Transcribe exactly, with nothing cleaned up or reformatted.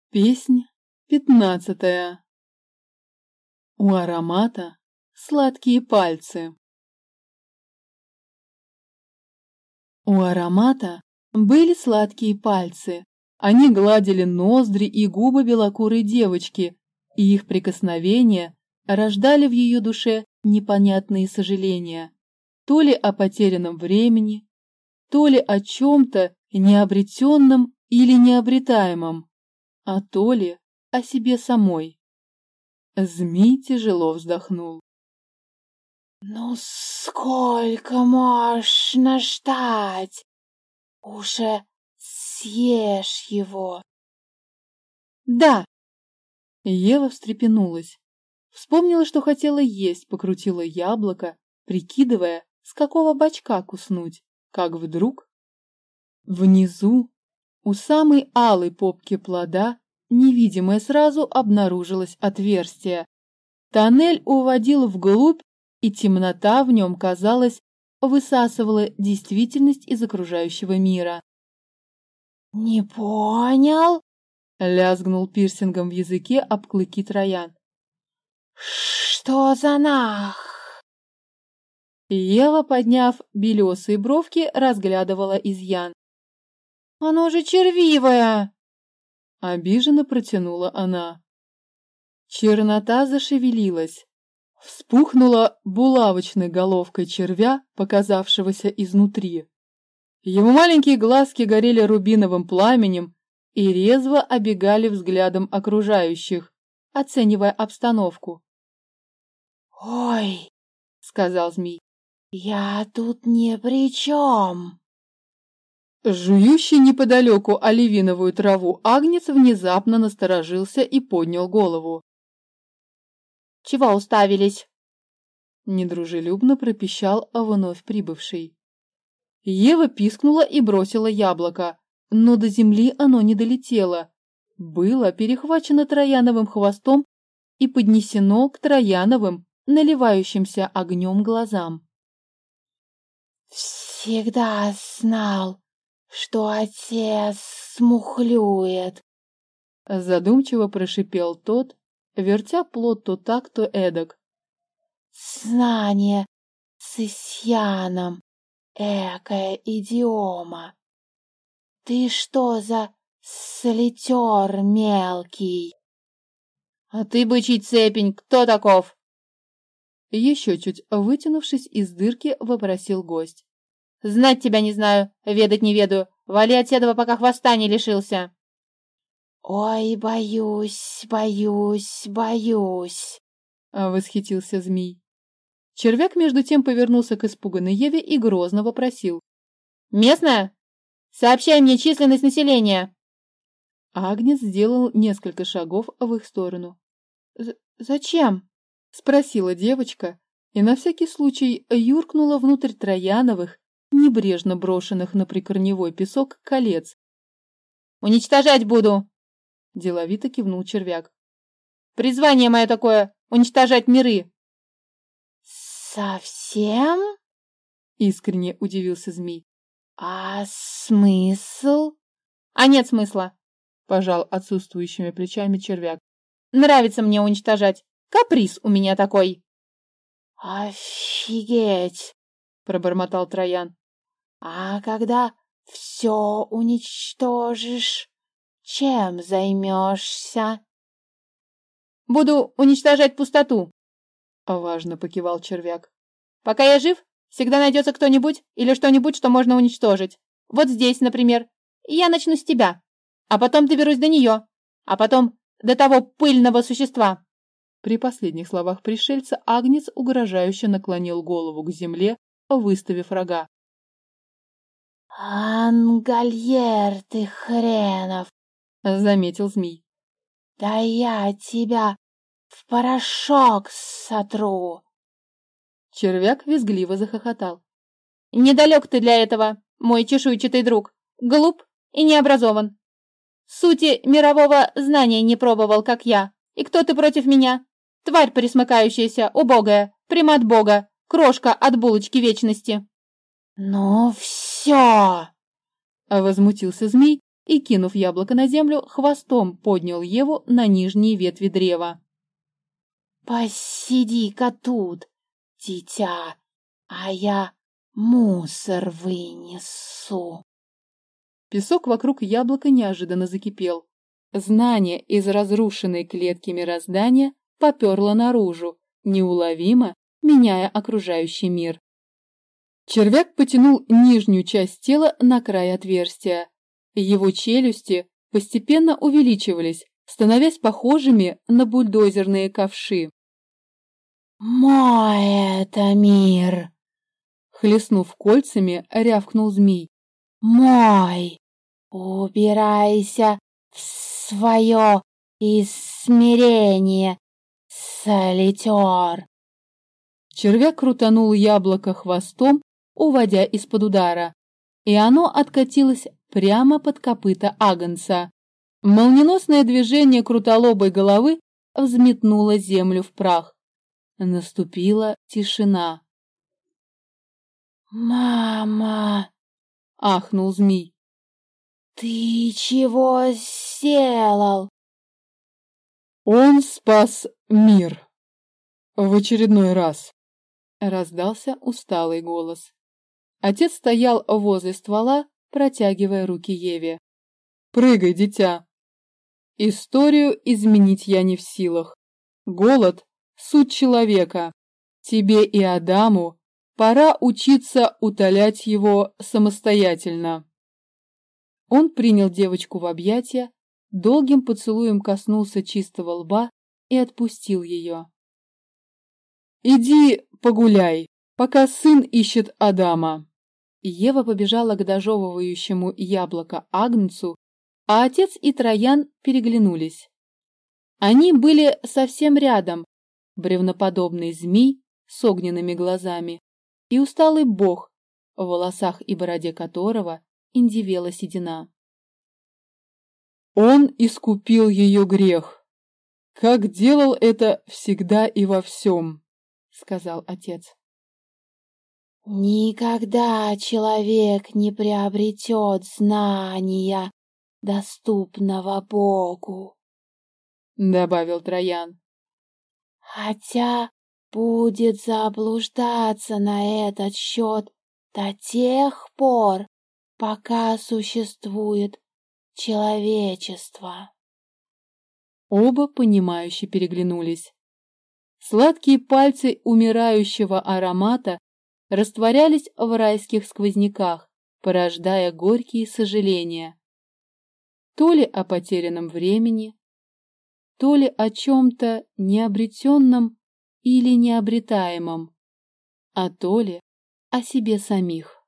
Песнь пятнадцатая. У аромата сладкие пальцы. У аромата были сладкие пальцы. Они гладили ноздри и губы белокурой девочки, и их прикосновения рождали в ее душе непонятные сожаления. То ли о потерянном времени, то ли о чем-то необретенном или необретаемом, а то ли о себе самой. Змей тяжело вздохнул. «Ну сколько можно ждать? Уже съешь его!» «Да!» Ева встрепенулась. Вспомнила, что хотела есть, покрутила яблоко, прикидывая, с какого бочка куснуть, как вдруг... Внизу, у самой алой попки плода, невидимое сразу обнаружилось отверстие. Тоннель уводил вглубь, и темнота в нем, казалось, высасывала действительность из окружающего мира. «Не понял?» — лязгнул пирсингом в языке об клыки Троян. «Что за нах?» Ева, подняв белесые бровки, разглядывала изъян. «Оно же червивое!» — обиженно протянула она. Чернота зашевелилась. Вспухнула булавочной головкой червя, показавшегося изнутри. Его маленькие глазки горели рубиновым пламенем и резво обегали взглядом окружающих, оценивая обстановку. «Ой!» — сказал змей. «Я тут ни при чем!» Жующий неподалеку оливиновую траву агнец внезапно насторожился и поднял голову. «Чего уставились?» Недружелюбно пропищал вновь прибывший. Ева пискнула и бросила яблоко, но до земли оно не долетело. Было перехвачено трояновым хвостом и поднесено к трояновым, наливающимся огнем глазам. «Всегда знал, что отец смухлюет», — задумчиво прошипел тот, вертя плод то так, то эдак. «Знание с Исьяном, экая идиома. Ты что за солитер мелкий?» «А ты, бычий цепень, кто таков?» Еще чуть вытянувшись из дырки, вопросил гость. «Знать тебя не знаю, ведать не ведаю. Вали от седова, пока хвоста не лишился». «Ой, боюсь, боюсь, боюсь», — восхитился змей. Червяк между тем повернулся к испуганной Еве и грозно вопросил. «Местная? Сообщай мне численность населения». Агнец сделал несколько шагов в их сторону. «Зачем?» — спросила девочка и на всякий случай юркнула внутрь трояновых, небрежно брошенных на прикорневой песок колец. «Уничтожать буду!» — деловито кивнул червяк. «Призвание мое такое — уничтожать миры!» «Совсем?» — искренне удивился змей. «А смысл?» «А нет смысла!» — пожал отсутствующими плечами червяк. «Нравится мне уничтожать. Каприз у меня такой!» «Офигеть!» — пробормотал Троян. «А когда все уничтожишь, чем займешься?» «Буду уничтожать пустоту!» — важно покивал червяк. «Пока я жив, всегда найдется кто-нибудь или что-нибудь, что можно уничтожить. Вот здесь, например. Я начну с тебя, а потом доберусь до нее, а потом до того пыльного существа». При последних словах пришельца агнец угрожающе наклонил голову к земле, выставив рога. «Ангольер ты хренов!» — заметил змей. «Да я тебя в порошок сотру!» Червяк визгливо захохотал. «Недалек ты для этого, мой чешуйчатый друг, глуп и необразован. Сути мирового знания не пробовал, как я. И кто ты против меня? Тварь пресмыкающаяся, убогая, примат бога, крошка от булочки вечности». «Ну все!» — возмутился змей и, кинув яблоко на землю, хвостом поднял Еву на нижние ветви древа. «Посиди-ка тут, дитя, а я мусор вынесу». Песок вокруг яблока неожиданно закипел. Знание из разрушенной клетки мироздания поперло наружу, неуловимо меняя окружающий мир. Червяк потянул нижнюю часть тела на край отверстия. Его челюсти постепенно увеличивались, становясь похожими на бульдозерные ковши. «Мой это мир!» Хлестнув кольцами, рявкнул змей. «Мой! Убирайся в свое измерение, солитер!» Червяк крутанул яблоко хвостом, уводя из-под удара, и оно откатилось прямо под копыта агнца. Молниеносное движение крутолобой головы взметнуло землю в прах. Наступила тишина. «Мама!» — ахнул змей. «Ты чего сделал?» «Он спас мир. В очередной раз», — раздался усталый голос. Отец стоял возле ствола, протягивая руки Еве. «Прыгай, дитя. Историю изменить я не в силах. Голод — суть человека. Тебе и Адаму пора учиться утолять его самостоятельно». Он принял девочку в объятия, долгим поцелуем коснулся чистого лба и отпустил ее. «Иди погуляй, пока сын ищет Адама». Ева побежала к дожевывающему яблоко агнцу, а отец и Троян переглянулись. Они были совсем рядом, бревноподобный змей с огненными глазами и усталый бог, в волосах и бороде которого индивела седина. Он искупил ее грех, как делал это всегда и во всем, сказал отец. «Никогда человек не приобретет знания, доступного Богу», — добавил Троян. «хотя будет заблуждаться на этот счет до тех пор, пока существует человечество». Оба понимающе переглянулись. Сладкие пальцы умирающего аромата растворялись в райских сквозняках, порождая горькие сожаления. То ли о потерянном времени, то ли о чем-то необретенном или необретаемом, а то ли о себе самих.